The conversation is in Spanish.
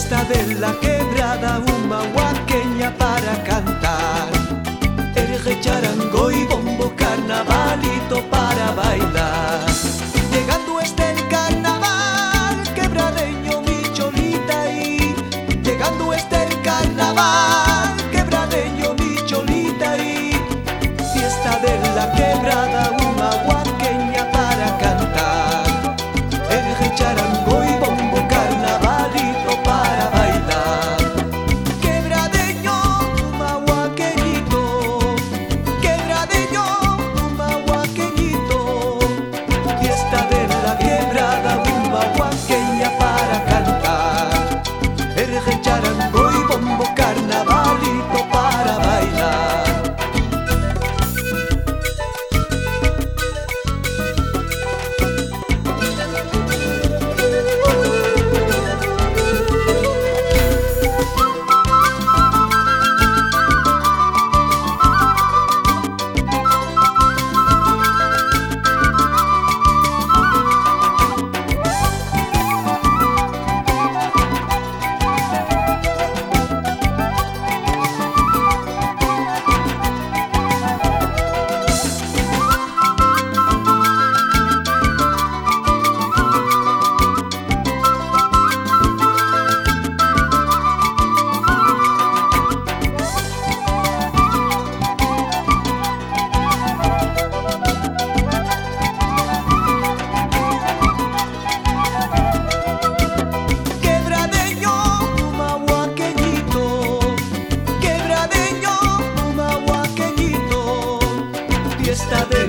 Fiesta de la quebrada, una huaqueña para cantar. Eje, charango y bombo, carnavalito para bailar. Llegando está el carnaval, quebradeño mi cholita, y llegando está el carnaval, quebradeño mi cholita, y fiesta de la quebrada, una huaqueña para cantar. Eje, charango y bombo, carnavalito para bailar. Quebradeño, huaqueñito, quebradeño, huaqueñito, fiesta de la quebrada, una huaqueña para cantar. Eje, charango y bombo, carnavalito para bailar. Fiesta de